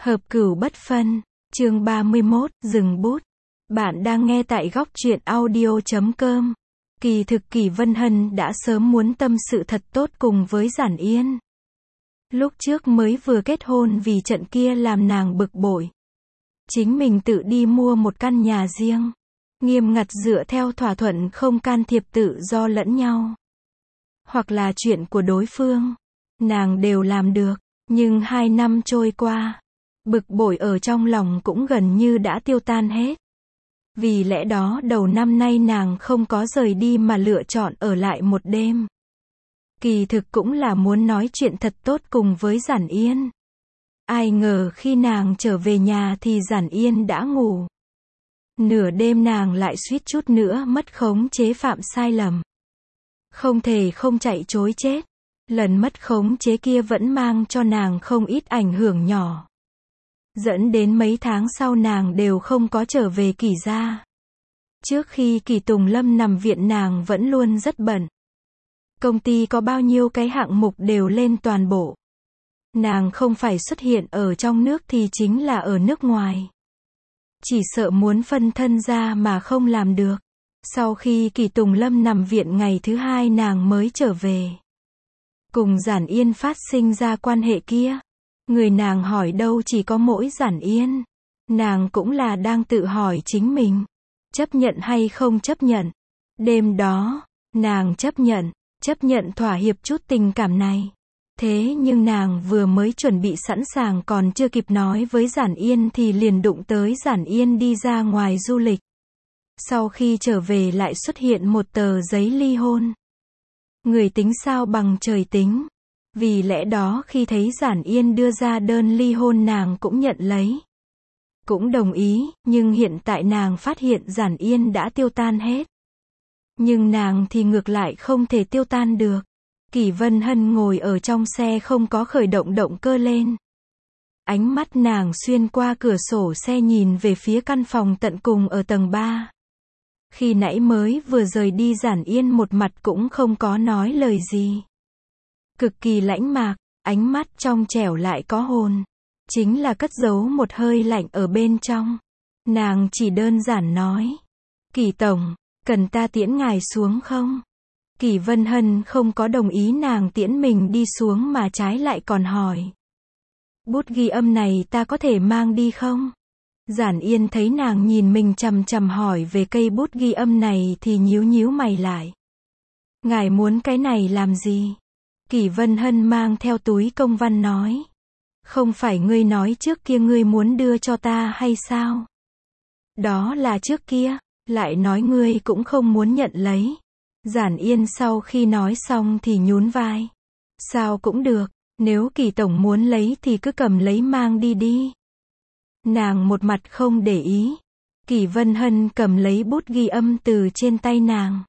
Hợp cửu bất phân, chương 31, dừng bút. Bạn đang nghe tại góc truyện audio.com. Kỳ thực Kỳ Vân Hân đã sớm muốn tâm sự thật tốt cùng với Giản Yên. Lúc trước mới vừa kết hôn vì trận kia làm nàng bực bội. Chính mình tự đi mua một căn nhà riêng. Nghiêm ngặt dựa theo thỏa thuận không can thiệp tự do lẫn nhau. Hoặc là chuyện của đối phương. Nàng đều làm được. Nhưng 2 năm trôi qua. Bực bội ở trong lòng cũng gần như đã tiêu tan hết. Vì lẽ đó đầu năm nay nàng không có rời đi mà lựa chọn ở lại một đêm. Kỳ thực cũng là muốn nói chuyện thật tốt cùng với Giản Yên. Ai ngờ khi nàng trở về nhà thì Giản Yên đã ngủ. Nửa đêm nàng lại suýt chút nữa mất khống chế phạm sai lầm. Không thể không chạy trối chết. Lần mất khống chế kia vẫn mang cho nàng không ít ảnh hưởng nhỏ. Dẫn đến mấy tháng sau nàng đều không có trở về Kỳ gia. Trước khi Kỳ Tùng Lâm nằm viện nàng vẫn luôn rất bận. Công ty có bao nhiêu cái hạng mục đều lên toàn bộ. Nàng không phải xuất hiện ở trong nước thì chính là ở nước ngoài. Chỉ sợ muốn phân thân ra mà không làm được. Sau khi Kỳ Tùng Lâm nằm viện ngày thứ 2 nàng mới trở về. Cùng Giản Yên phát sinh ra quan hệ kia. Người nàng hỏi đâu chỉ có mỗi Giản Yên. Nàng cũng là đang tự hỏi chính mình. Chấp nhận hay không chấp nhận. Đêm đó, nàng chấp nhận thỏa hiệp chút tình cảm này. Thế nhưng nàng vừa mới chuẩn bị sẵn sàng còn chưa kịp nói với Giản Yên thì liền đụng tới Giản Yên đi ra ngoài du lịch. Sau khi trở về lại xuất hiện một tờ giấy ly hôn. Người tính sao bằng trời tính. Vì lẽ đó khi thấy Giản Yên đưa ra đơn ly hôn nàng cũng nhận lấy. Cũng đồng ý, nhưng hiện tại nàng phát hiện Giản Yên đã tiêu tan hết. Nhưng nàng thì ngược lại không thể tiêu tan được. Kỳ Vân Hân ngồi ở trong xe không có khởi động động cơ lên. Ánh mắt nàng xuyên qua cửa sổ xe nhìn về phía căn phòng tận cùng ở tầng 3. Khi nãy mới vừa rời đi Giản Yên một mặt cũng không có nói lời gì. Cực kỳ lãnh mạc, ánh mắt trong trẻo lại có hồn. Chính là cất giấu một hơi lạnh ở bên trong. Nàng chỉ đơn giản nói. Kỳ tổng, cần ta tiễn ngài xuống không? Kỳ Vân Hân không có đồng ý nàng tiễn mình đi xuống mà trái lại còn hỏi. Bút ghi âm này ta có thể mang đi không? Giản Yên thấy nàng nhìn mình chằm chằm hỏi về cây bút ghi âm này thì nhíu mày lại. Ngài muốn cái này làm gì? Kỳ Vân Hân mang theo túi công văn nói. Không phải ngươi nói trước kia ngươi muốn đưa cho ta hay sao? Đó là trước kia, lại nói ngươi cũng không muốn nhận lấy. Giản Yên sau khi nói xong thì nhún vai. Sao cũng được, nếu Kỳ tổng muốn lấy thì cứ cầm lấy mang đi đi. Nàng một mặt không để ý. Kỳ Vân Hân cầm lấy bút ghi âm từ trên tay nàng.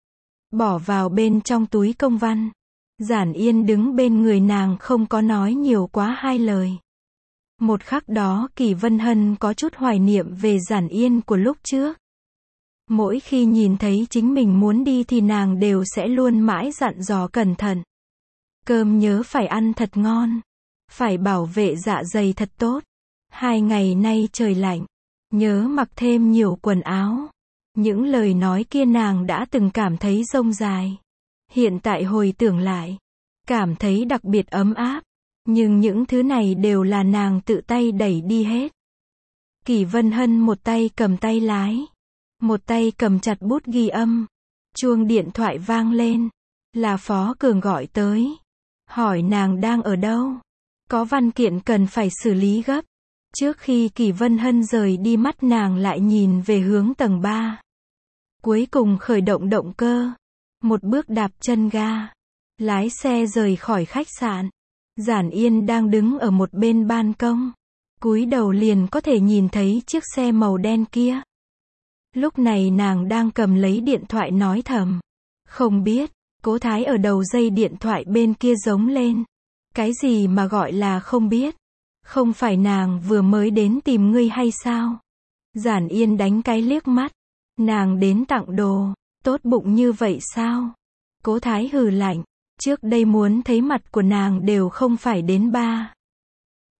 Bỏ vào bên trong túi công văn. Giản Yên đứng bên người nàng không có nói nhiều quá 2 lời. Một khắc đó Kỳ Vân Hân có chút hoài niệm về Giản Yên của lúc trước. Mỗi khi nhìn thấy chính mình muốn đi thì nàng đều sẽ luôn mãi dặn dò cẩn thận. Cơm nhớ phải ăn thật ngon. Phải bảo vệ dạ dày thật tốt. 2 ngày nay trời lạnh. Nhớ mặc thêm nhiều quần áo. Những lời nói kia nàng đã từng cảm thấy rông dài. Hiện tại hồi tưởng lại. Cảm thấy đặc biệt ấm áp. Nhưng những thứ này đều là nàng tự tay đẩy đi hết. Kỳ Vân Hân một tay cầm tay lái. Một tay cầm chặt bút ghi âm. Chuông điện thoại vang lên. Là Phó Cường gọi tới. Hỏi nàng đang ở đâu. Có văn kiện cần phải xử lý gấp. Trước khi Kỳ Vân Hân rời đi mắt nàng lại nhìn về hướng tầng 3. Cuối cùng khởi động động cơ. Một bước đạp chân ga. Lái xe rời khỏi khách sạn. Giản Yên đang đứng ở một bên ban công. Cúi đầu liền có thể nhìn thấy chiếc xe màu đen kia. Lúc này nàng đang cầm lấy điện thoại nói thầm. Không biết, Cố Thái ở đầu dây điện thoại bên kia giống lên. Cái gì mà gọi là không biết? Không phải nàng vừa mới đến tìm ngươi hay sao? Giản Yên đánh cái liếc mắt. Nàng đến tặng đồ, tốt bụng như vậy sao? Cố Thái hừ lạnh. Trước đây muốn thấy mặt của nàng đều không phải đến 3,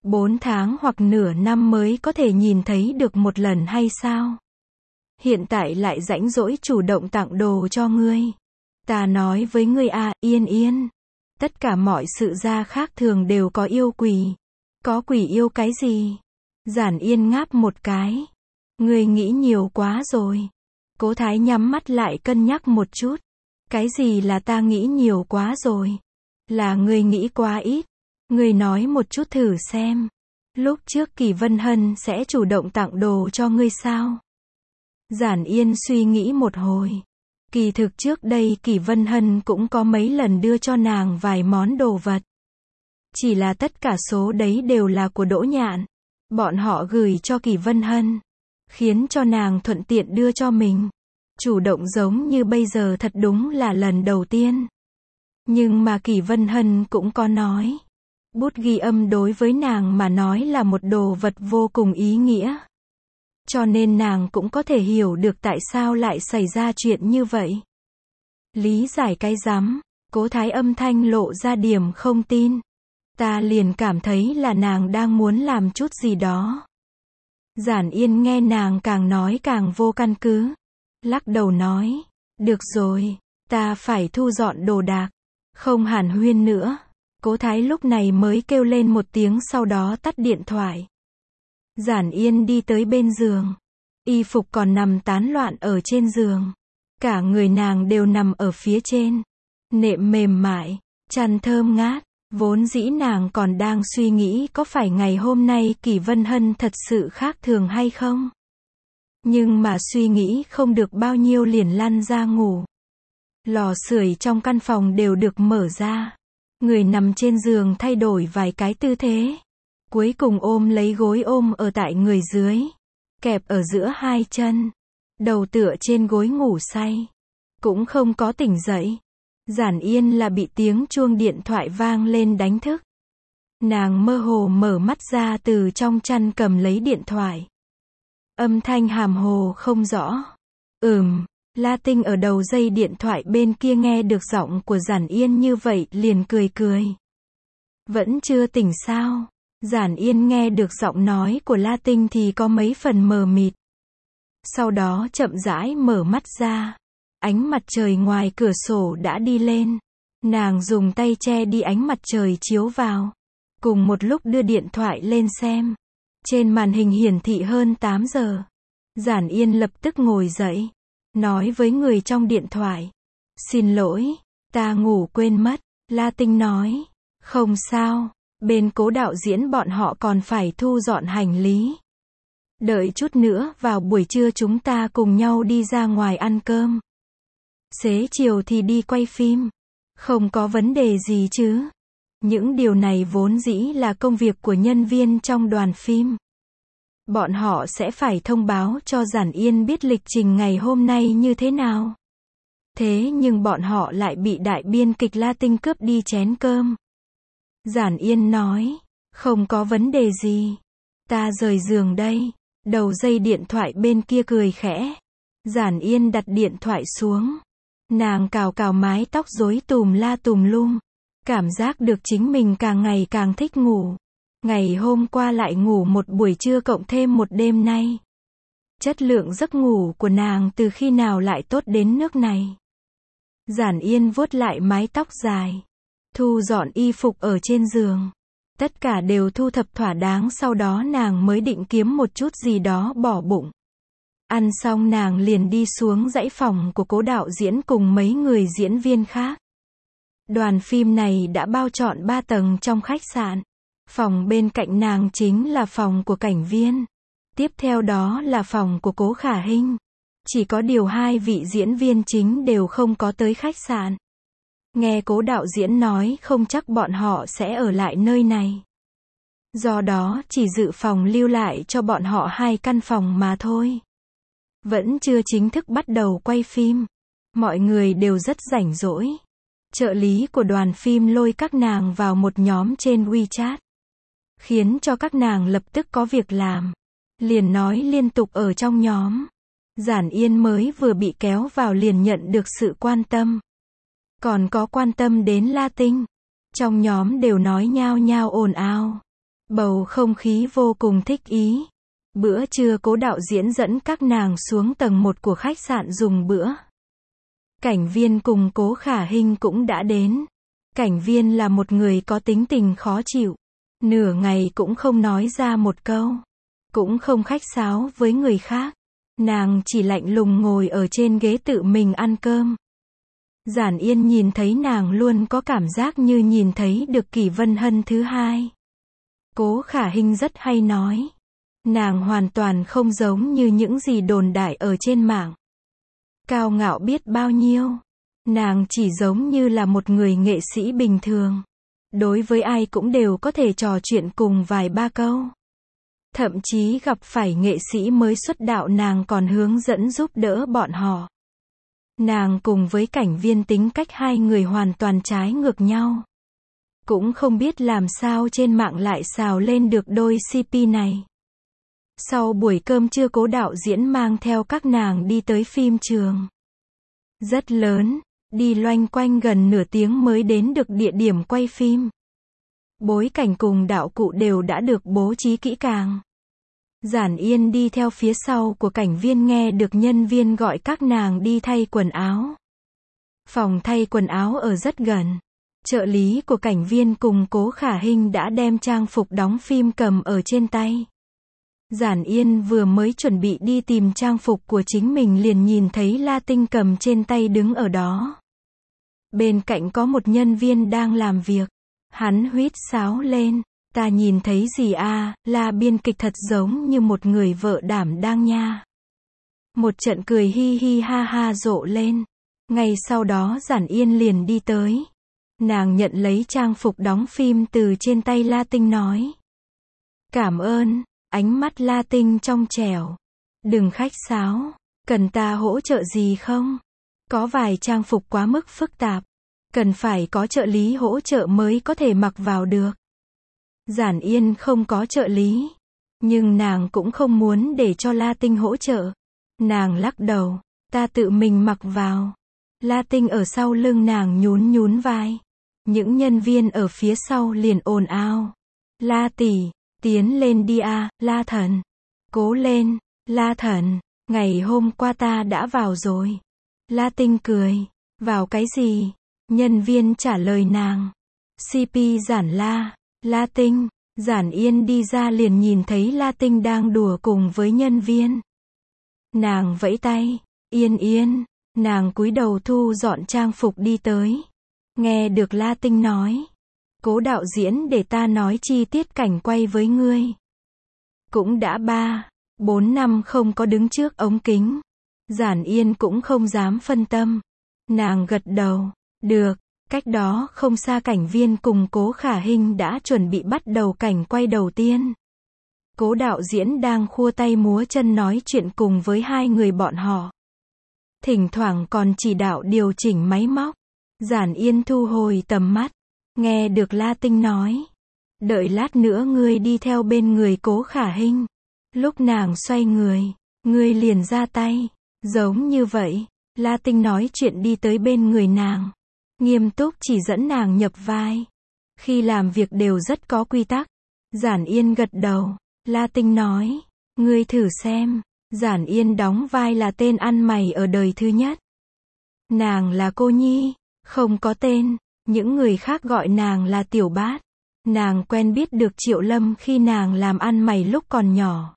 4 tháng hoặc nửa năm mới có thể nhìn thấy được một lần hay sao? Hiện tại lại rãnh rỗi chủ động tặng đồ cho ngươi. Ta nói với ngươi à, Yên Yên. Tất cả mọi sự ra khác thường đều có yêu quỷ. Có quỷ yêu cái gì? Giản Yên ngáp một cái. Ngươi nghĩ nhiều quá rồi. Cố Thái nhắm mắt lại cân nhắc một chút. Cái gì là ta nghĩ nhiều quá rồi? Là ngươi nghĩ quá ít. Ngươi nói một chút thử xem. Lúc trước Kỳ Vân Hân sẽ chủ động tặng đồ cho ngươi sao? Giản Yên suy nghĩ một hồi. Kỳ thực trước đây Kỳ Vân Hân cũng có mấy lần đưa cho nàng vài món đồ vật. Chỉ là tất cả số đấy đều là của Đỗ Nhạn. Bọn họ gửi cho Kỳ Vân Hân. Khiến cho nàng thuận tiện đưa cho mình. Chủ động giống như bây giờ thật đúng là lần đầu tiên. Nhưng mà Kỳ Vân Hân cũng có nói. Bút ghi âm đối với nàng mà nói là một đồ vật vô cùng ý nghĩa. Cho nên nàng cũng có thể hiểu được tại sao lại xảy ra chuyện như vậy. Lý giải cái rắm, Cố Thái âm thanh lộ ra điểm không tin. Ta liền cảm thấy là nàng đang muốn làm chút gì đó. Giản Yên nghe nàng càng nói càng vô căn cứ. Lắc đầu nói, được rồi, ta phải thu dọn đồ đạc. Không hàn huyên nữa. Cố Thái lúc này mới kêu lên một tiếng sau đó tắt điện thoại. Giản Yên đi tới bên giường. Y phục còn nằm tán loạn ở trên giường. Cả người nàng đều nằm ở phía trên. Nệm mềm mại, chăn thơm ngát. Vốn dĩ nàng còn đang suy nghĩ có phải ngày hôm nay Kỳ Vân Hân thật sự khác thường hay không. Nhưng mà suy nghĩ không được bao nhiêu liền lăn ra ngủ. Lò sưởi trong căn phòng đều được mở ra. Người nằm trên giường thay đổi vài cái tư thế. Cuối cùng ôm lấy gối ôm ở tại người dưới. Kẹp ở giữa hai chân. Đầu tựa trên gối ngủ say. Cũng không có tỉnh dậy. Giản Yên là bị tiếng chuông điện thoại vang lên đánh thức. Nàng mơ hồ mở mắt ra từ trong chăn cầm lấy điện thoại. Âm thanh hàm hồ không rõ. La Tinh ở đầu dây điện thoại bên kia nghe được giọng của Giản Yên như vậy liền cười cười. Vẫn chưa tỉnh sao? Giản Yên nghe được giọng nói của La Tinh thì có mấy phần mờ mịt. Sau đó chậm rãi mở mắt ra. Ánh mặt trời ngoài cửa sổ đã đi lên. Nàng dùng tay che đi ánh mặt trời chiếu vào. Cùng một lúc đưa điện thoại lên xem. Trên màn hình hiển thị hơn 8 giờ. Giản Yên lập tức ngồi dậy. Nói với người trong điện thoại. Xin lỗi, ta ngủ quên mất. La Tinh nói. Không sao, bên Cố đạo diễn bọn họ còn phải thu dọn hành lý. Đợi chút nữa vào buổi trưa chúng ta cùng nhau đi ra ngoài ăn cơm. Xế chiều thì đi quay phim. Không có vấn đề gì chứ. Những điều này vốn dĩ là công việc của nhân viên trong đoàn phim. Bọn họ sẽ phải thông báo cho Giản Yên biết lịch trình ngày hôm nay như thế nào. Thế nhưng bọn họ lại bị đại biên kịch La Tinh cướp đi chén cơm. Giản Yên nói, không có vấn đề gì. Ta rời giường đây. Đầu dây điện thoại bên kia cười khẽ. Giản Yên đặt điện thoại xuống. Nàng cào cào mái tóc rối tùm la tùm lum. Cảm giác được chính mình càng ngày càng thích ngủ. Ngày hôm qua lại ngủ một buổi trưa cộng thêm một đêm nay. Chất lượng giấc ngủ của nàng từ khi nào lại tốt đến nước này. Giản Yên vuốt lại mái tóc dài. Thu dọn y phục ở trên giường. Tất cả đều thu thập thỏa đáng sau đó nàng mới định kiếm một chút gì đó bỏ bụng. Ăn xong nàng liền đi xuống dãy phòng của Cố đạo diễn cùng mấy người diễn viên khác. Đoàn phim này đã bao trọn 3 tầng trong khách sạn. Phòng bên cạnh nàng chính là phòng của cảnh viên. Tiếp theo đó là phòng của Cố Khả Hinh. Chỉ có điều 2 vị diễn viên chính đều không có tới khách sạn. Nghe Cố đạo diễn nói không chắc bọn họ sẽ ở lại nơi này. Do đó chỉ dự phòng lưu lại cho bọn họ 2 căn phòng mà thôi. Vẫn chưa chính thức bắt đầu quay phim. Mọi người đều rất rảnh rỗi. Trợ lý của đoàn phim lôi các nàng vào một nhóm trên WeChat. Khiến cho các nàng lập tức có việc làm. Liền nói liên tục ở trong nhóm. Giản Yên mới vừa bị kéo vào liền nhận được sự quan tâm. Còn có quan tâm đến La Tinh. Trong nhóm đều nói nhao nhao ồn ào. Bầu không khí vô cùng thích ý. Bữa trưa Cố đạo diễn dẫn các nàng xuống tầng 1 của khách sạn dùng bữa. Cảnh Viên cùng Cố Khả Hinh cũng đã đến. Cảnh Viên là một người có tính tình khó chịu. Nửa ngày cũng không nói ra một câu. Cũng không khách sáo với người khác. Nàng chỉ lạnh lùng ngồi ở trên ghế tự mình ăn cơm. Giản Yên nhìn thấy nàng luôn có cảm giác như nhìn thấy được Kỷ Vân Hân thứ hai. Cố Khả Hinh rất hay nói. Nàng hoàn toàn không giống như những gì đồn đại ở trên mạng. Cao ngạo biết bao nhiêu. Nàng chỉ giống như là một người nghệ sĩ bình thường. Đối với ai cũng đều có thể trò chuyện cùng vài ba câu. Thậm chí gặp phải nghệ sĩ mới xuất đạo nàng còn hướng dẫn giúp đỡ bọn họ. Nàng cùng với Cảnh Viên tính cách hai người hoàn toàn trái ngược nhau. Cũng không biết làm sao trên mạng lại xào lên được đôi CP này. Sau buổi cơm trưa Cố đạo diễn mang theo các nàng đi tới phim trường. Rất lớn, đi loanh quanh gần nửa tiếng mới đến được địa điểm quay phim. Bối cảnh cùng đạo cụ đều đã được bố trí kỹ càng. Giản Yên đi theo phía sau của Cảnh Viên nghe được nhân viên gọi các nàng đi thay quần áo. Phòng thay quần áo ở rất gần. Trợ lý của Cảnh Viên cùng Cố Khả Hinh đã đem trang phục đóng phim cầm ở trên tay. Giản Yên vừa mới chuẩn bị đi tìm trang phục của chính mình liền nhìn thấy La Tinh cầm trên tay đứng ở đó. Bên cạnh có một nhân viên đang làm việc. Hắn huýt sáo lên. Ta nhìn thấy gì à, La biên kịch thật giống như một người vợ đảm đang nha. Một trận cười hi hi ha ha rộ lên. Ngay sau đó Giản Yên liền đi tới. Nàng nhận lấy trang phục đóng phim từ trên tay La Tinh nói. Cảm ơn, ánh mắt La Tinh trong trẻo. Đừng khách sáo, cần ta hỗ trợ gì không? Có vài trang phục quá mức phức tạp. Cần phải có trợ lý hỗ trợ mới có thể mặc vào được. Giản Yên không có trợ lý. Nhưng nàng cũng không muốn để cho La Tinh hỗ trợ. Nàng lắc đầu, ta tự mình mặc vào. La Tinh ở sau lưng nàng nhún nhún vai. Những nhân viên ở phía sau liền ồn ào. La tỷ, tiến lên đi a, La thần. Cố lên, La thần, ngày hôm qua ta đã vào rồi. La Tinh cười, vào cái gì? Nhân viên trả lời nàng. CP Giản La Tinh. Giản Yên đi ra liền nhìn thấy La Tinh đang đùa cùng với nhân viên. Nàng vẫy tay, Yên Yên, nàng cúi đầu thu dọn trang phục đi tới. Nghe được La Tinh nói, Cố đạo diễn để ta nói chi tiết cảnh quay với ngươi. Cũng đã 3-4 năm không có đứng trước ống kính. Giản Yên cũng không dám phân tâm. Nàng gật đầu, được. Cách đó không xa Cảnh Viên cùng Cố Khả Hinh đã chuẩn bị bắt đầu cảnh quay đầu tiên. Cố đạo diễn đang khua tay múa chân nói chuyện cùng với hai người bọn họ. Thỉnh thoảng còn chỉ đạo điều chỉnh máy móc. Giản Yên thu hồi tầm mắt. Nghe được La Tinh nói. Đợi lát nữa ngươi đi theo bên người Cố Khả Hinh. Lúc nàng xoay người, ngươi liền ra tay. Giống như vậy, La Tinh nói chuyện đi tới bên người nàng. Nghiêm túc chỉ dẫn nàng nhập vai. Khi làm việc đều rất có quy tắc. Giản Yên gật đầu. La Tinh nói. Ngươi thử xem. Giản Yên đóng vai là tên ăn mày ở đời thứ nhất. Nàng là cô nhi. Không có tên. Những người khác gọi nàng là Tiểu Bát. Nàng quen biết được Triệu Lâm khi nàng làm ăn mày lúc còn nhỏ.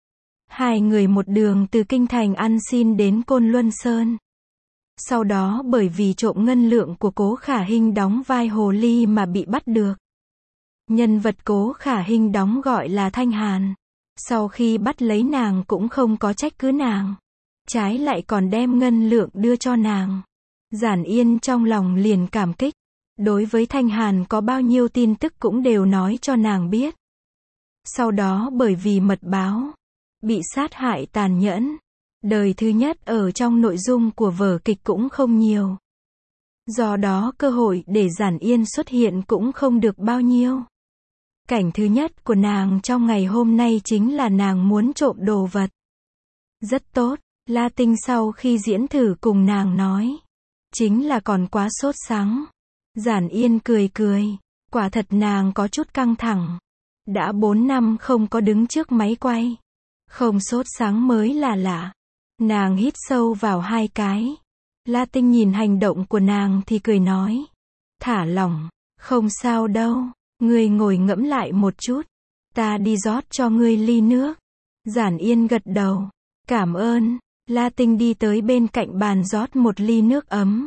Hai người một đường từ Kinh Thành ăn xin đến Côn Luân Sơn. Sau đó bởi vì trộm ngân lượng của Cố Khả Hinh đóng vai hồ ly mà bị bắt được. Nhân vật Cố Khả Hinh đóng gọi là Thanh Hàn. Sau khi bắt lấy nàng cũng không có trách cứ nàng. Trái lại còn đem ngân lượng đưa cho nàng. Giản Yên trong lòng liền cảm kích. Đối với Thanh Hàn có bao nhiêu tin tức cũng đều nói cho nàng biết. Sau đó bởi vì mật báo, bị sát hại tàn nhẫn. Đời thứ nhất ở trong nội dung của vở kịch cũng không nhiều. Do đó cơ hội để Giản Yên xuất hiện cũng không được bao nhiêu. Cảnh thứ nhất của nàng trong ngày hôm nay chính là nàng muốn trộm đồ vật. Rất tốt, La Tinh sau khi diễn thử cùng nàng nói. Chính là còn quá sốt sắng. Giản Yên cười cười. Quả thật nàng có chút căng thẳng. Đã 4 năm không có đứng trước máy quay. Không sốt sáng mới là lạ. Nàng hít sâu vào 2 cái. La Tinh nhìn hành động của nàng thì cười nói. Thả lỏng, không sao đâu, ngươi ngồi ngẫm lại một chút. Ta đi rót cho ngươi ly nước. Giản Yên gật đầu. Cảm ơn. La Tinh đi tới bên cạnh bàn rót một ly nước ấm.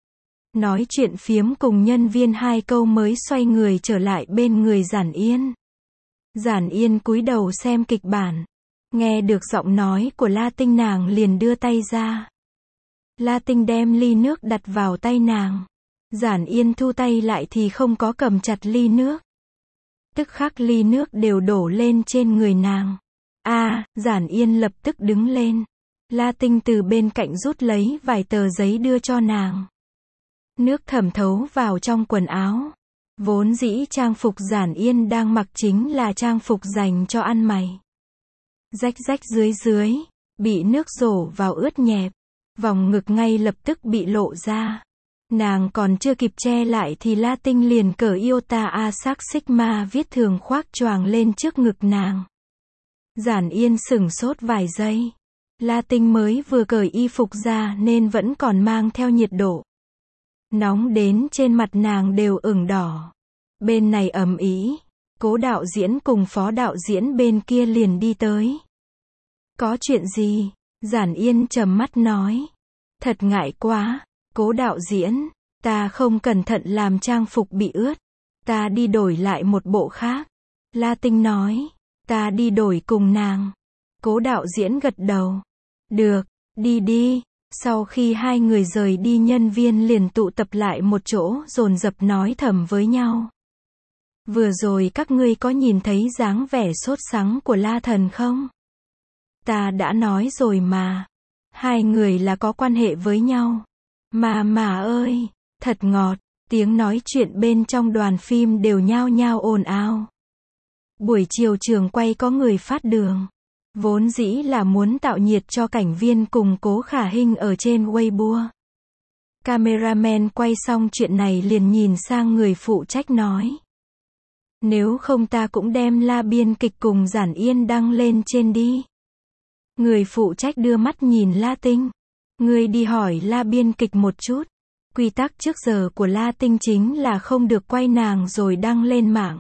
Nói chuyện phiếm cùng nhân viên 2 câu mới xoay người trở lại bên người Giản Yên. Giản Yên cúi đầu xem kịch bản. Nghe được giọng nói của La Tinh nàng liền đưa tay ra. La Tinh đem ly nước đặt vào tay nàng. Giản Yên thu tay lại thì không có cầm chặt ly nước. Tức khắc ly nước đều đổ lên trên người nàng. Giản Yên lập tức đứng lên. La Tinh từ bên cạnh rút lấy vài tờ giấy đưa cho nàng. Nước thẩm thấu vào trong quần áo. Vốn dĩ trang phục Giản Yên đang mặc chính là trang phục dành cho ăn mày. Rách rách dưới, bị nước rổ vào ướt nhẹp. Vòng ngực ngay lập tức bị lộ ra. Nàng còn chưa kịp che lại thì La Tinh liền cởi Iota Asac Sigma viết thường khoác choàng lên trước ngực nàng. Giản Yên sửng sốt vài giây. La Tinh mới vừa cởi y phục ra nên vẫn còn mang theo nhiệt độ. Nóng đến trên mặt nàng đều ửng đỏ. Bên này ầm ĩ, Cố đạo diễn cùng phó đạo diễn bên kia liền đi tới. Có chuyện gì? Giản Yên trầm mắt nói. Thật ngại quá, Cố đạo diễn, ta không cẩn thận làm trang phục bị ướt. Ta đi đổi lại một bộ khác. La Tinh nói. Ta đi đổi cùng nàng. Cố đạo diễn gật đầu. Được, đi đi. Sau khi 2 người rời đi nhân viên liền tụ tập lại một chỗ dồn dập nói thầm với nhau. Vừa rồi các ngươi có nhìn thấy dáng vẻ sốt sắng của La Thần không? Ta đã nói rồi mà. 2 người là có quan hệ với nhau. Mà ơi, thật ngọt. Tiếng nói chuyện bên trong đoàn phim đều nhao nhao ồn ào. Buổi chiều trường quay có người phát đường. Vốn dĩ là muốn tạo nhiệt cho cảnh viên cùng Cố Khả Hinh ở trên Weibo. Cameraman quay xong chuyện này liền nhìn sang người phụ trách nói. Nếu không ta cũng đem La biên kịch cùng Giản Yên đăng lên trên đi. Người phụ trách đưa mắt nhìn La Tinh. Ngươi đi hỏi La biên kịch một chút. Quy tắc trước giờ của La Tinh chính là không được quay nàng rồi đăng lên mạng.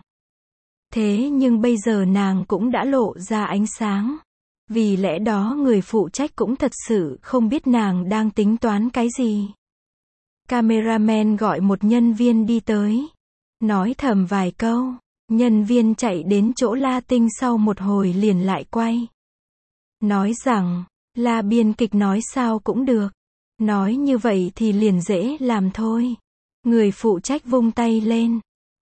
Thế nhưng bây giờ nàng cũng đã lộ ra ánh sáng. Vì lẽ đó người phụ trách cũng thật sự không biết nàng đang tính toán cái gì. Cameraman gọi một nhân viên đi tới. Nói thầm vài câu. Nhân viên chạy đến chỗ La Tinh sau một hồi liền lại quay. Nói rằng, La biên kịch nói sao cũng được. Nói như vậy thì liền dễ làm thôi. Người phụ trách vung tay lên.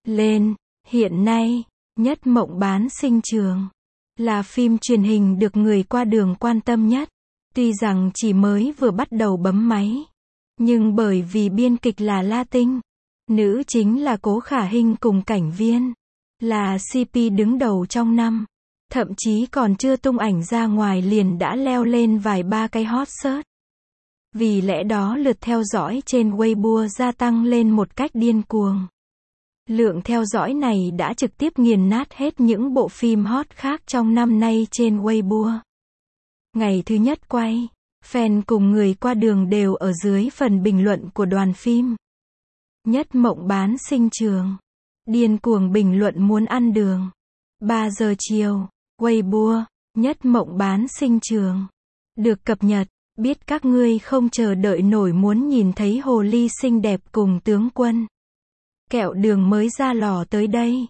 Hiện nay, Nhất Mộng Bán Sinh Trường là phim truyền hình được người qua đường quan tâm nhất. Tuy rằng chỉ mới vừa bắt đầu bấm máy, nhưng bởi vì biên kịch là La Tinh, nữ chính là Cố Khả Hinh cùng cảnh viên, là CP đứng đầu trong năm, thậm chí còn chưa tung ảnh ra ngoài liền đã leo lên vài ba cái hot search. Vì lẽ đó lượt theo dõi trên Weibo gia tăng lên một cách điên cuồng. Lượng theo dõi này đã trực tiếp nghiền nát hết những bộ phim hot khác trong năm nay trên Weibo. Ngày thứ nhất quay, fan cùng người qua đường đều ở dưới phần bình luận của đoàn phim. Nhất Mộng Bán Sinh Trường. Điên cuồng bình luận muốn ăn đường. 3 giờ chiều, Weibo, Nhất Mộng Bán Sinh Trường. Được cập nhật, biết các ngươi không chờ đợi nổi muốn nhìn thấy hồ ly xinh đẹp cùng tướng quân. Kẹo đường mới ra lò tới đây.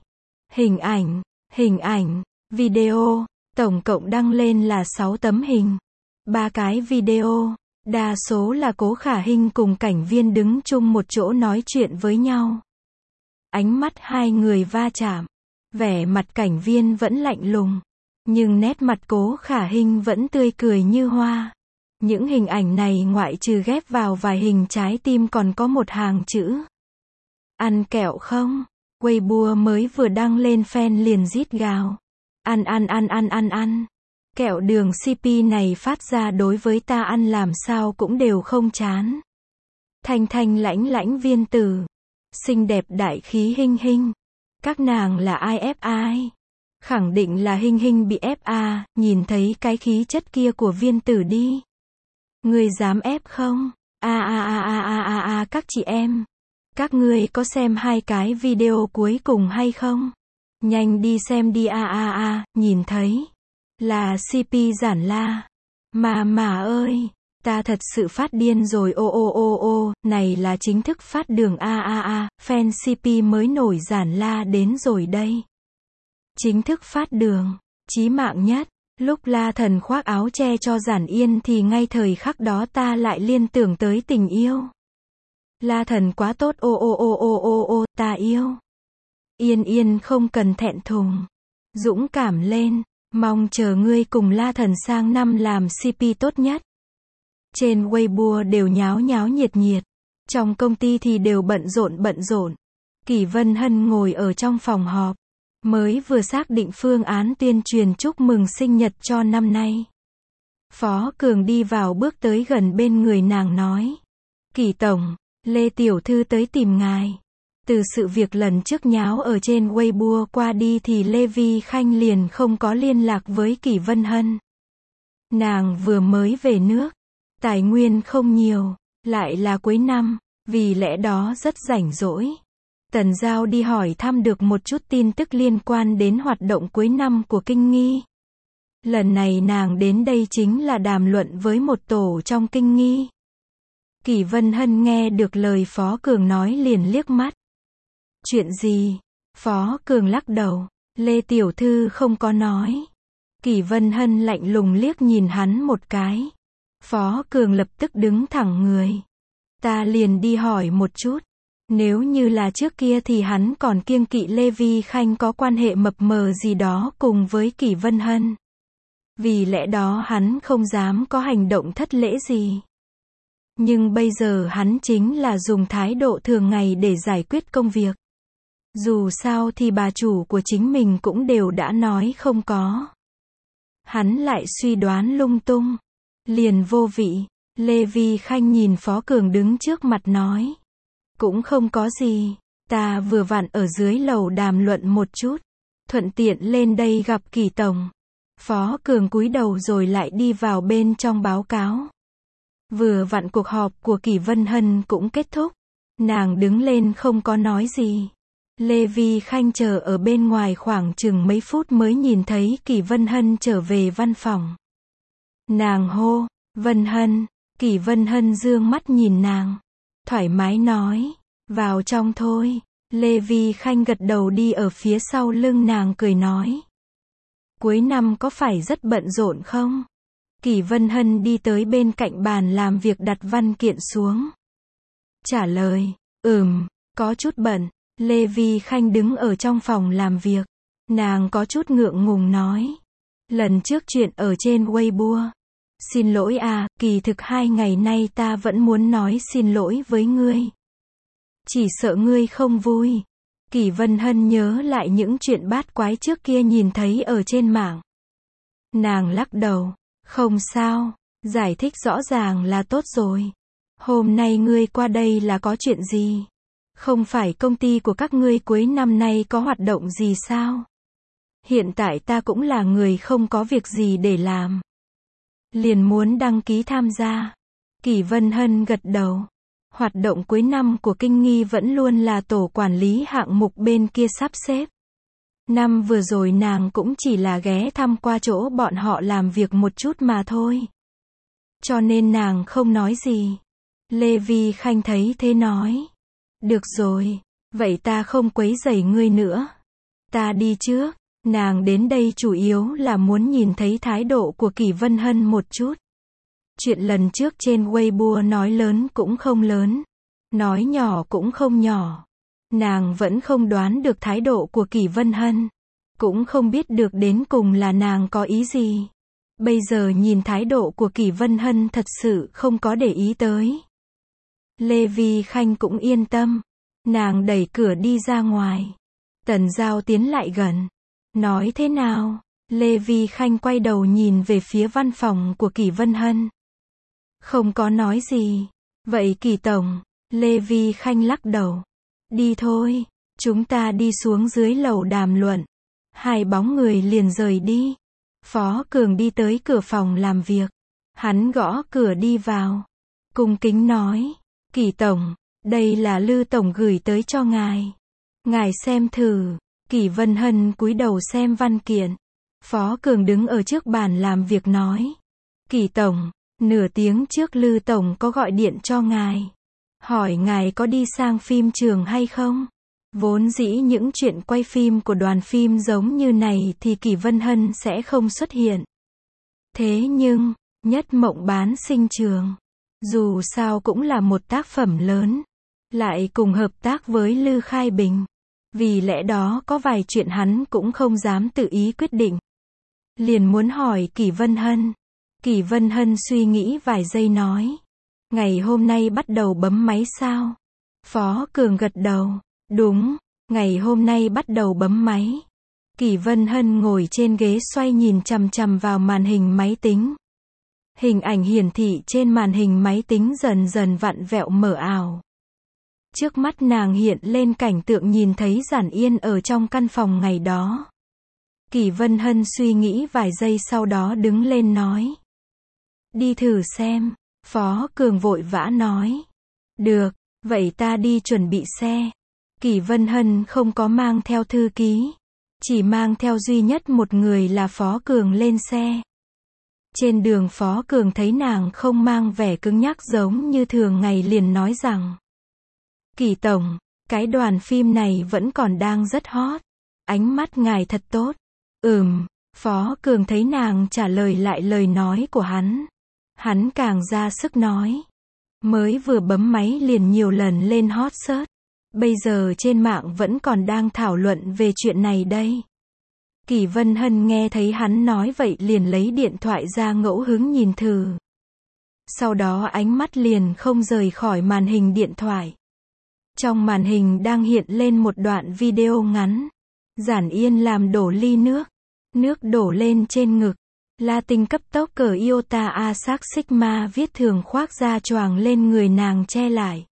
Hình ảnh, video, tổng cộng đăng lên là 6 tấm hình. 3 cái video, đa số là Cố Khả Hinh cùng cảnh viên đứng chung một chỗ nói chuyện với nhau. Ánh mắt 2 người va chạm. Vẻ mặt cảnh viên vẫn lạnh lùng. Nhưng nét mặt Cố Khả Hinh vẫn tươi cười như hoa. Những hình ảnh này ngoại trừ ghép vào vài hình trái tim còn có một hàng chữ. Ăn kẹo không? Weibo mới vừa đăng lên fan liền rít gào. Ăn. Kẹo đường CP này phát ra đối với ta ăn làm sao cũng đều không chán. Thanh lãnh viên tử. Xinh đẹp đại khí Hinh. Các nàng là IFI. Khẳng định là Hinh Hinh bị ép à, nhìn thấy cái khí chất kia của Viên Tử đi. Ngươi dám ép không? Các chị em. Các ngươi có xem 2 cái video cuối cùng hay không? Nhanh đi xem đi nhìn thấy. Là CP Giản La. Mà ơi. Ta thật sự phát điên rồi này là chính thức phát đường fan CP mới nổi Giản La đến rồi đây. Chính thức phát đường, chí mạng nhất, lúc La Thần khoác áo che cho Giản Yên thì ngay thời khắc đó ta lại liên tưởng tới tình yêu. La Thần quá tốt ta yêu. Yên không cần thẹn thùng. Dũng cảm lên, mong chờ ngươi cùng La Thần sang năm làm CP tốt nhất. Trên Weibo đều nháo nhiệt. Trong công ty thì đều bận rộn. Kỷ Vân Hân ngồi ở trong phòng họp. Mới vừa xác định phương án tuyên truyền chúc mừng sinh nhật cho năm nay. Phó Cường đi vào bước tới gần bên người nàng nói. Kỷ Tổng, Lê Tiểu Thư tới tìm ngài. Từ sự việc lần trước nháo ở trên Weibo qua đi thì Lê Vi Khanh liền không có liên lạc với Kỷ Vân Hân. Nàng vừa mới về nước. Tài nguyên không nhiều, lại là cuối năm, vì lẽ đó rất rảnh rỗi. Tần Giao đi hỏi thăm được một chút tin tức liên quan đến hoạt động cuối năm của Kinh Nghi. Lần này nàng đến đây chính là đàm luận với một tổ trong Kinh Nghi. Kỷ Vân Hân nghe được lời Phó Cường nói liền liếc mắt. Chuyện gì? Phó Cường lắc đầu, Lê Tiểu Thư không có nói. Kỷ Vân Hân lạnh lùng liếc nhìn hắn một cái. Phó Cường lập tức đứng thẳng người. Ta liền đi hỏi một chút. Nếu như là trước kia thì hắn còn kiêng kỵ Lê Vi Khanh có quan hệ mập mờ gì đó cùng với Kỷ Vân Hân. Vì lẽ đó hắn không dám có hành động thất lễ gì. Nhưng bây giờ hắn chính là dùng thái độ thường ngày để giải quyết công việc. Dù sao thì bà chủ của chính mình cũng đều đã nói không có. Hắn lại suy đoán lung tung. Liền vô vị. Lê Vi Khanh nhìn Phó Cường đứng trước mặt nói. Cũng không có gì. Ta vừa vặn ở dưới lầu đàm luận một chút. Thuận tiện lên đây gặp Kỷ Tổng. Phó Cường cúi đầu rồi lại đi vào bên trong báo cáo. Vừa vặn cuộc họp của Kỷ Vân Hân cũng kết thúc. Nàng đứng lên không có nói gì. Lê Vi Khanh chờ ở bên ngoài khoảng chừng mấy phút mới nhìn thấy Kỷ Vân Hân trở về văn phòng. Nàng hô, Vân Hân. Kỷ Vân Hân dương mắt nhìn nàng. Thoải mái nói, vào trong thôi. Lê Vi Khanh gật đầu đi ở phía sau lưng nàng cười nói. Cuối năm có phải rất bận rộn không? Kỷ Vân Hân đi tới bên cạnh bàn làm việc đặt văn kiện xuống. Trả lời, có chút bận. Lê Vi Khanh đứng ở trong phòng làm việc. Nàng có chút ngượng ngùng nói. Lần trước chuyện ở trên Weibo. Xin lỗi kỳ thực 2 ngày nay ta vẫn muốn nói xin lỗi với ngươi. Chỉ sợ ngươi không vui. Kỷ Vân Hân nhớ lại những chuyện bát quái trước kia nhìn thấy ở trên mạng. Nàng lắc đầu. Không sao, giải thích rõ ràng là tốt rồi. Hôm nay ngươi qua đây là có chuyện gì? Không phải công ty của các ngươi cuối năm nay có hoạt động gì sao? Hiện tại ta cũng là người không có việc gì để làm. Liền muốn đăng ký tham gia. Kỷ Vân Hân gật đầu. Hoạt động cuối năm của Kinh Nghi vẫn luôn là tổ quản lý hạng mục bên kia sắp xếp. Năm vừa rồi nàng cũng chỉ là ghé thăm qua chỗ bọn họ làm việc một chút mà thôi. Cho nên nàng không nói gì. Lê Vi Khanh thấy thế nói. Được rồi, vậy ta không quấy rầy ngươi nữa. Ta đi trước. Nàng đến đây chủ yếu là muốn nhìn thấy thái độ của Kỷ Vân Hân một chút. Chuyện lần trước trên Weibo nói lớn cũng không lớn. Nói nhỏ cũng không nhỏ. Nàng vẫn không đoán được thái độ của Kỷ Vân Hân. Cũng không biết được đến cùng là nàng có ý gì. Bây giờ nhìn thái độ của Kỷ Vân Hân thật sự không có để ý tới. Lê Vi Khanh cũng yên tâm. Nàng đẩy cửa đi ra ngoài. Tần Giao tiến lại gần. Nói thế nào? Lê Vi Khanh quay đầu nhìn về phía văn phòng của Kỷ Vân Hân. Không có nói gì. Vậy Kỷ Tổng, Lê Vi Khanh lắc đầu. Đi thôi, chúng ta đi xuống dưới lầu đàm luận. Hai bóng người liền rời đi. Phó Cường đi tới cửa phòng làm việc. Hắn gõ cửa đi vào. Cung kính nói. Kỷ tổng, đây là Lư tổng gửi tới cho ngài. Ngài xem thử. Kỷ Vân Hân cúi đầu xem văn kiện. Phó Cường đứng ở trước bàn làm việc nói. Kỷ tổng, nửa tiếng trước Lư tổng có gọi điện cho ngài. Hỏi ngài có đi sang phim trường hay không? Vốn dĩ những chuyện quay phim của đoàn phim giống như này thì Kỷ Vân Hân sẽ không xuất hiện. Thế nhưng, Nhất Mộng Bán Sinh Trường, dù sao cũng là một tác phẩm lớn, lại cùng hợp tác với Lư Khai Bình. Vì lẽ đó có vài chuyện hắn cũng không dám tự ý quyết định. Liền muốn hỏi Kỷ Vân Hân. Kỷ Vân Hân suy nghĩ vài giây nói. Ngày hôm nay bắt đầu bấm máy sao? Phó Cường gật đầu. Đúng, ngày hôm nay bắt đầu bấm máy. Kỷ Vân Hân ngồi trên ghế xoay nhìn chằm chằm vào màn hình máy tính. Hình ảnh hiển thị trên màn hình máy tính dần dần vặn vẹo mờ ảo. Trước mắt nàng hiện lên cảnh tượng nhìn thấy Giản Yên ở trong căn phòng ngày đó. Kỷ Vân Hân suy nghĩ vài giây sau đó đứng lên nói. Đi thử xem. Phó Cường vội vã nói. Được, vậy ta đi chuẩn bị xe. Kỷ Vân Hân không có mang theo thư ký. Chỉ mang theo duy nhất một người là Phó Cường lên xe. Trên đường Phó Cường thấy nàng không mang vẻ cứng nhắc giống như thường ngày liền nói rằng. Kỷ tổng, cái đoàn phim này vẫn còn đang rất hot. Ánh mắt ngài thật tốt. Phó Cường thấy nàng trả lời lại lời nói của hắn. Hắn càng ra sức nói. Mới vừa bấm máy liền nhiều lần lên hot search. Bây giờ trên mạng vẫn còn đang thảo luận về chuyện này đây. Kỷ Vân Hân nghe thấy hắn nói vậy liền lấy điện thoại ra ngẫu hứng nhìn thử. Sau đó ánh mắt liền không rời khỏi màn hình điện thoại. Trong màn hình đang hiện lên một đoạn video ngắn. Giản Yên làm đổ ly nước. Nước đổ lên trên ngực. La Tinh cấp tốc cởi Iota Asac Sigma viết thường khoác ra choàng lên người nàng che lại.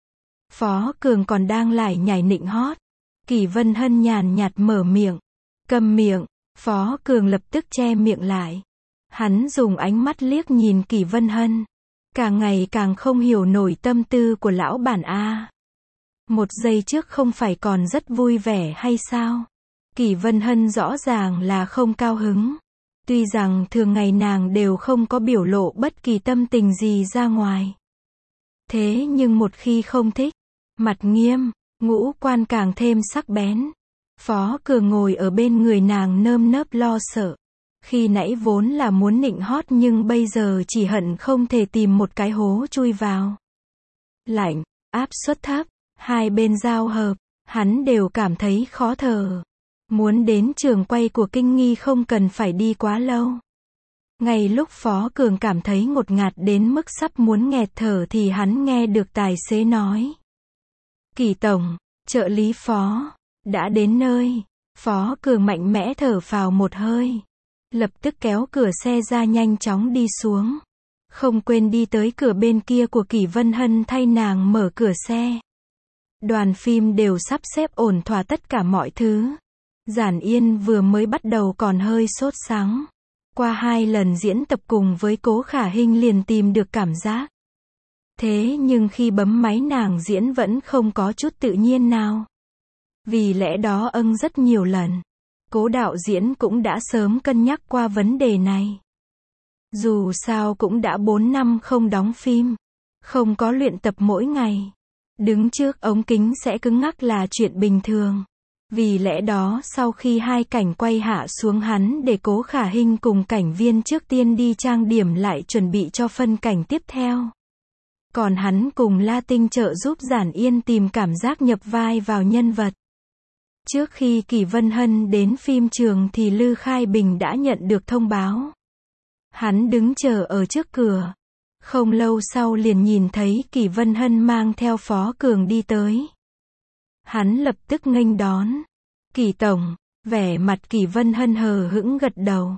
Phó Cường còn đang lải nhải nịnh hót. Kỷ Vân Hân nhàn nhạt mở miệng. Cầm miệng. Phó Cường lập tức che miệng lại. Hắn dùng ánh mắt liếc nhìn Kỷ Vân Hân. Càng ngày càng không hiểu nổi tâm tư của lão bản A. Một giây trước không phải còn rất vui vẻ hay sao? Kỷ Vân Hân rõ ràng là không cao hứng. Tuy rằng thường ngày nàng đều không có biểu lộ bất kỳ tâm tình gì ra ngoài. Thế nhưng một khi không thích, mặt nghiêm, ngũ quan càng thêm sắc bén. Phó Cường ngồi ở bên người nàng nơm nớp lo sợ. Khi nãy vốn là muốn nịnh hót nhưng bây giờ chỉ hận không thể tìm một cái hố chui vào. Lạnh, áp suất thấp, hai bên giao hợp, hắn đều cảm thấy khó thở. Muốn đến trường quay của Kinh Nghi không cần phải đi quá lâu. Ngay lúc Phó Cường cảm thấy ngột ngạt đến mức sắp muốn nghẹt thở thì hắn nghe được tài xế nói. Kỷ tổng, trợ lý Phó, đã đến nơi. Phó Cường mạnh mẽ thở phào một hơi. Lập tức kéo cửa xe ra nhanh chóng đi xuống. Không quên đi tới cửa bên kia của Kỷ Vân Hân thay nàng mở cửa xe. Đoàn phim đều sắp xếp ổn thỏa tất cả mọi thứ. Giản Yên vừa mới bắt đầu còn hơi sốt sắng. Qua 2 lần diễn tập cùng với Cố Khả Hinh liền tìm được cảm giác. Thế nhưng khi bấm máy nàng diễn vẫn không có chút tự nhiên nào. Vì lẽ đó rất nhiều lần. Cố đạo diễn cũng đã sớm cân nhắc qua vấn đề này. Dù sao cũng đã 4 năm không đóng phim. Không có luyện tập mỗi ngày. Đứng trước ống kính sẽ cứng ngắc là chuyện bình thường. Vì lẽ đó sau khi 2 cảnh quay hạ xuống hắn để Cố Khả Hinh cùng cảnh viên trước tiên đi trang điểm lại chuẩn bị cho phân cảnh tiếp theo. Còn hắn cùng La Tinh trợ giúp Giản Yên tìm cảm giác nhập vai vào nhân vật. Trước khi Kỷ Vân Hân đến phim trường thì Lư Khai Bình đã nhận được thông báo. Hắn đứng chờ ở trước cửa. Không lâu sau liền nhìn thấy Kỷ Vân Hân mang theo Phó Cường đi tới. Hắn lập tức nghênh đón. Kỷ tổng, vẻ mặt Kỷ Vân Hân hờ hững gật đầu.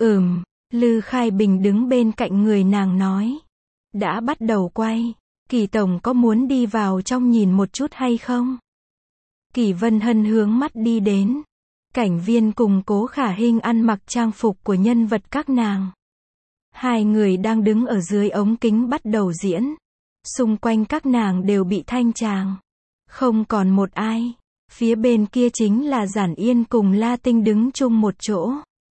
Lư Khai Bình đứng bên cạnh người nàng nói. Đã bắt đầu quay. Kỷ tổng có muốn đi vào trong nhìn một chút hay không? Kỷ Vân Hân hướng mắt đi đến. Cảnh Viên cùng Cố Khả Hinh ăn mặc trang phục của nhân vật các nàng. Hai người đang đứng ở dưới ống kính bắt đầu diễn. Xung quanh các nàng đều bị thanh tràng. Không còn một ai. Phía bên kia chính là Giản Yên cùng La Tinh đứng chung một chỗ.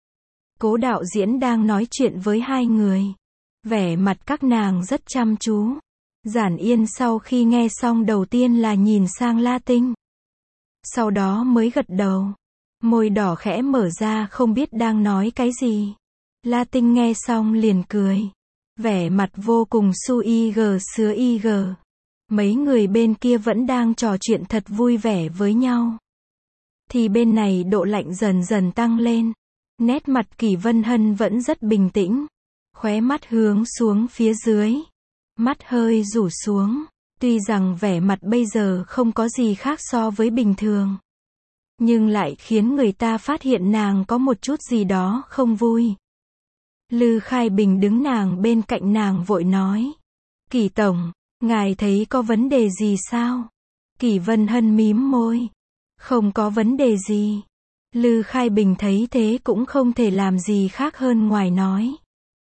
Cố đạo diễn đang nói chuyện với hai người. Vẻ mặt các nàng rất chăm chú. Giản Yên sau khi nghe xong đầu tiên là nhìn sang La Tinh. Sau đó mới gật đầu. Môi đỏ khẽ mở ra không biết đang nói cái gì. La Tinh nghe xong liền cười. Vẻ mặt vô cùng su y sứa y. Mấy người bên kia vẫn đang trò chuyện thật vui vẻ với nhau. Thì bên này độ lạnh dần dần tăng lên. Nét mặt Kỷ Vân Hân vẫn rất bình tĩnh. Khóe mắt hướng xuống phía dưới. Mắt hơi rủ xuống. Tuy rằng vẻ mặt bây giờ không có gì khác so với bình thường. Nhưng lại khiến người ta phát hiện nàng có một chút gì đó không vui. Lư Khai Bình đứng nàng bên cạnh nàng vội nói. Kỷ tổng, ngài thấy có vấn đề gì sao? Kỷ Vân Hân mím môi. Không có vấn đề gì. Lư Khai Bình thấy thế cũng không thể làm gì khác hơn ngoài nói.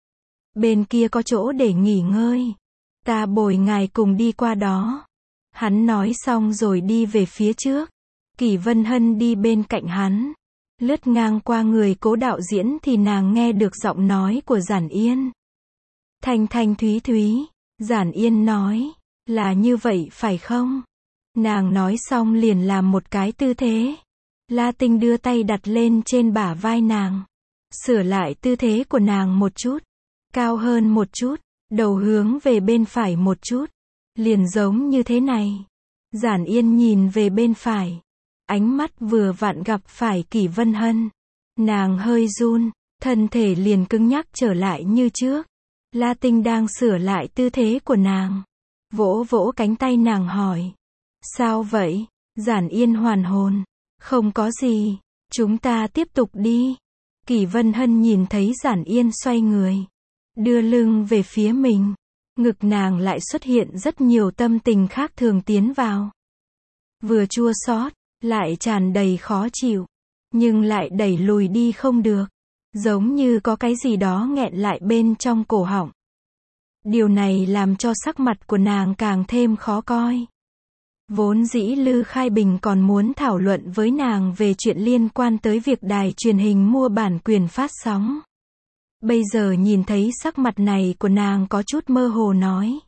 Bên kia có chỗ để nghỉ ngơi. Ta bồi ngài cùng đi qua đó. Hắn nói xong rồi đi về phía trước. Kỷ Vân Hân đi bên cạnh hắn. Lướt ngang qua người Cố đạo diễn thì nàng nghe được giọng nói của Giản Yên. Thanh thanh thúy thúy. Giản Yên nói. Là như vậy phải không? Nàng nói xong liền làm một cái tư thế. La Tinh đưa tay đặt lên trên bả vai nàng. Sửa lại tư thế của nàng một chút. Cao hơn một chút. Đầu hướng về bên phải một chút. Liền giống như thế này. Giản Yên nhìn về bên phải. Ánh mắt vừa vặn gặp phải Kỷ Vân Hân. Nàng hơi run. Thân thể liền cứng nhắc trở lại như trước. La Tinh đang sửa lại tư thế của nàng. Vỗ vỗ cánh tay nàng hỏi. Sao vậy? Giản Yên hoàn hồn. Không có gì. Chúng ta tiếp tục đi. Kỷ Vân Hân nhìn thấy Giản Yên xoay người. Đưa lưng về phía mình. Ngực nàng lại xuất hiện rất nhiều tâm tình khác thường tiến vào. Vừa chua xót, lại tràn đầy khó chịu. Nhưng lại đẩy lùi đi không được. Giống như có cái gì đó nghẹn lại bên trong cổ họng. Điều này làm cho sắc mặt của nàng càng thêm khó coi. Vốn dĩ Lư Khai Bình còn muốn thảo luận với nàng về chuyện liên quan tới việc đài truyền hình mua bản quyền phát sóng. Bây giờ nhìn thấy sắc mặt này của nàng có chút mơ hồ nói.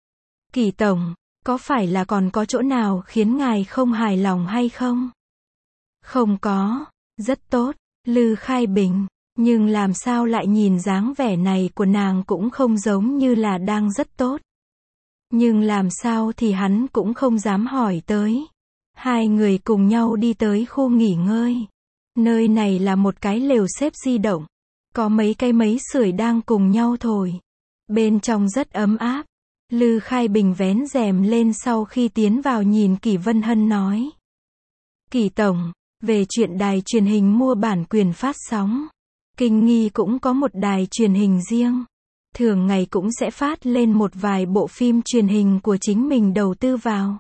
Kỷ tổng, có phải là còn có chỗ nào khiến ngài không hài lòng hay không? Không có, rất tốt, Lư Khai Bình. Nhưng làm sao lại nhìn dáng vẻ này của nàng cũng không giống như là đang rất tốt. Nhưng làm sao thì hắn cũng không dám hỏi tới. Hai người cùng nhau đi tới khu nghỉ ngơi. Nơi này là một cái lều xếp di động. Có mấy cái máy sưởi đang cùng nhau thổi. Bên trong rất ấm áp. Lư Khai Bình vén rèm lên sau khi tiến vào nhìn Kỷ Vân Hân nói. Kỷ tổng, về chuyện đài truyền hình mua bản quyền phát sóng. Kinh Nghi cũng có một đài truyền hình riêng. Thường ngày cũng sẽ phát lên một vài bộ phim truyền hình của chính mình đầu tư vào.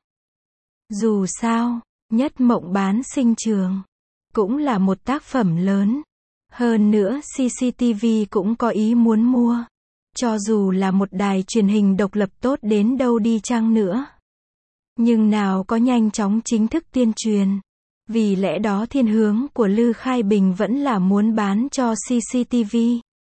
Dù sao, Nhất Mộng Bán Sinh Trường cũng là một tác phẩm lớn. Hơn nữa CCTV cũng có ý muốn mua. Cho dù là một đài truyền hình độc lập tốt đến đâu đi chăng nữa. Nhưng nào có nhanh chóng chính thức tuyên truyền. Vì lẽ đó thiên hướng của Lư Khai Bình vẫn là muốn bán cho CCTV.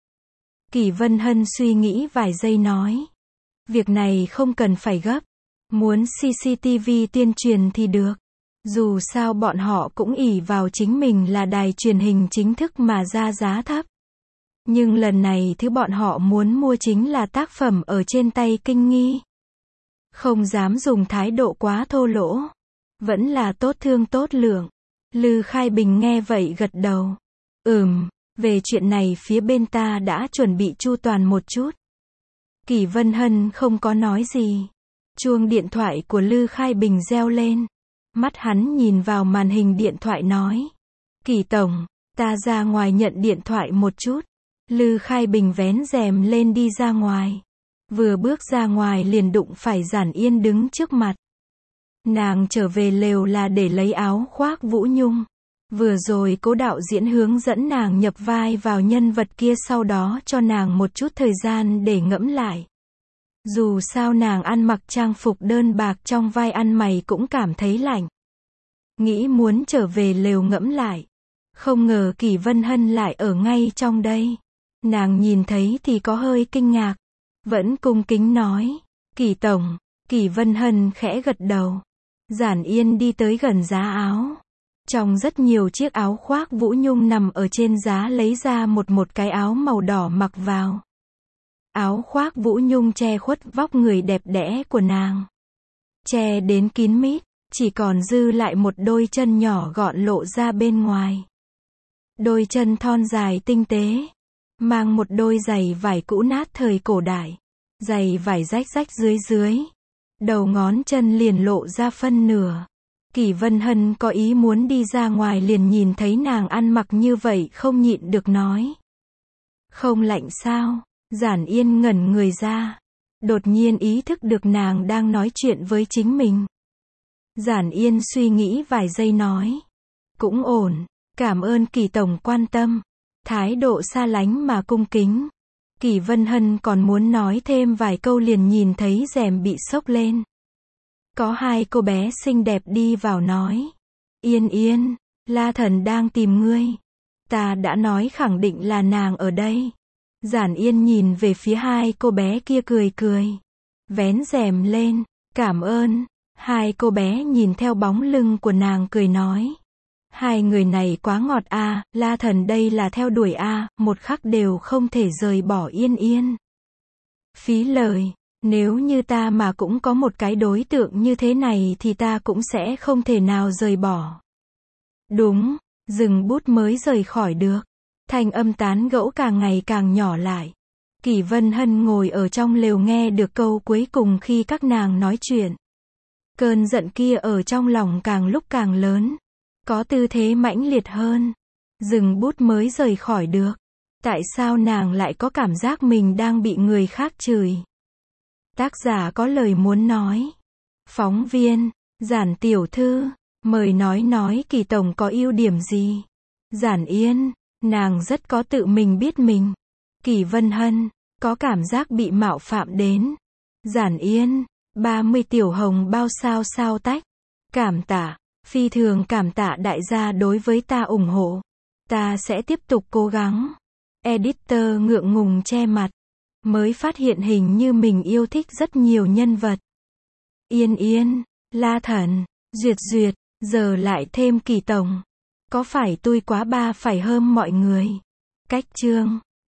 Kỷ Vân Hân suy nghĩ vài giây nói. Việc này không cần phải gấp. Muốn CCTV tuyên truyền thì được. Dù sao bọn họ cũng ỷ vào chính mình là đài truyền hình chính thức mà ra giá thấp. Nhưng lần này thứ bọn họ muốn mua chính là tác phẩm ở trên tay Kinh Nghi. Không dám dùng thái độ quá thô lỗ. Vẫn là tốt thương tốt lượng. Lư Khai Bình nghe vậy gật đầu. Về chuyện này phía bên ta đã chuẩn bị chu toàn một chút. Kỷ Vân Hân không có nói gì. Chuông điện thoại của Lư Khai Bình reo lên. Mắt hắn nhìn vào màn hình điện thoại nói. Kỷ tổng, ta ra ngoài nhận điện thoại một chút. Lư Khai Bình vén rèm lên đi ra ngoài. Vừa bước ra ngoài liền đụng phải Giản Yên đứng trước mặt. Nàng trở về lều là để lấy áo khoác Vũ Nhung. Vừa rồi cố đạo diễn hướng dẫn nàng nhập vai vào nhân vật kia, sau đó cho nàng một chút thời gian để ngẫm lại. Dù sao nàng ăn mặc trang phục đơn bạc trong vai ăn mày cũng cảm thấy lạnh. Nghĩ muốn trở về lều ngẫm lại. Không ngờ Kỷ Vân Hân lại ở ngay trong đây. Nàng nhìn thấy thì có hơi kinh ngạc. Vẫn cung kính nói. Kỷ tổng. Kỷ Vân Hân khẽ gật đầu. Giản Yên đi tới gần giá áo. Trong rất nhiều chiếc áo khoác Vũ Nhung nằm ở trên giá lấy ra một cái áo màu đỏ mặc vào. Áo khoác Vũ Nhung che khuất vóc người đẹp đẽ của nàng. Che đến kín mít, chỉ còn dư lại một đôi chân nhỏ gọn lộ ra bên ngoài. Đôi chân thon dài tinh tế. Mang một đôi giày vải cũ nát thời cổ đại. Giày vải rách rách dưới. Đầu ngón chân liền lộ ra phân nửa. Kỷ Vân Hân có ý muốn đi ra ngoài liền nhìn thấy nàng ăn mặc như vậy không nhịn được nói. Không lạnh sao? Giản Yên ngẩn người ra. Đột nhiên ý thức được nàng đang nói chuyện với chính mình. Giản Yên suy nghĩ vài giây nói. Cũng ổn, cảm ơn Kỷ tổng quan tâm. Thái độ xa lánh mà cung kính. Kỷ Vân Hân còn muốn nói thêm vài câu liền nhìn thấy rèm bị xốc lên. Có hai cô bé xinh đẹp đi vào nói. Yên Yên, La Thần đang tìm ngươi. Ta đã nói khẳng định là nàng ở đây. Giản Yên nhìn về phía hai cô bé kia cười. Vén rèm lên, cảm ơn. Hai cô bé nhìn theo bóng lưng của nàng cười nói. Hai người này quá ngọt a, La Thần đây là theo đuổi a, một khắc đều không thể rời bỏ Yên Yên. Phí lời, nếu như ta mà cũng có một cái đối tượng như thế này thì ta cũng sẽ không thể nào rời bỏ. Đúng, dừng bút mới rời khỏi được. Thanh âm tán gẫu càng ngày càng nhỏ lại. Kỷ Vân Hân ngồi ở trong lều nghe được câu cuối cùng khi các nàng nói chuyện. Cơn giận kia ở trong lòng càng lúc càng lớn. Có tư thế mãnh liệt hơn. Dừng bút mới rời khỏi được. Tại sao nàng lại có cảm giác mình đang bị người khác chửi? Tác giả có lời muốn nói. Phóng viên, Giản tiểu thư, mời nói Kỷ tổng có ưu điểm gì? Giản Yên, nàng rất có tự mình biết mình. Kỷ Vân Hân, có cảm giác bị mạo phạm đến. Giản Yên, 30 tiểu hồng bao sao tách. Cảm tạ, phi thường cảm tạ đại gia đối với ta ủng hộ. Ta sẽ tiếp tục cố gắng. Editor ngượng ngùng che mặt. Mới phát hiện hình như mình yêu thích rất nhiều nhân vật. Yên Yên, La Thần, Duyệt, giờ lại thêm Kỷ tổng. Có phải tôi quá ba phải hơn mọi người? Cách chương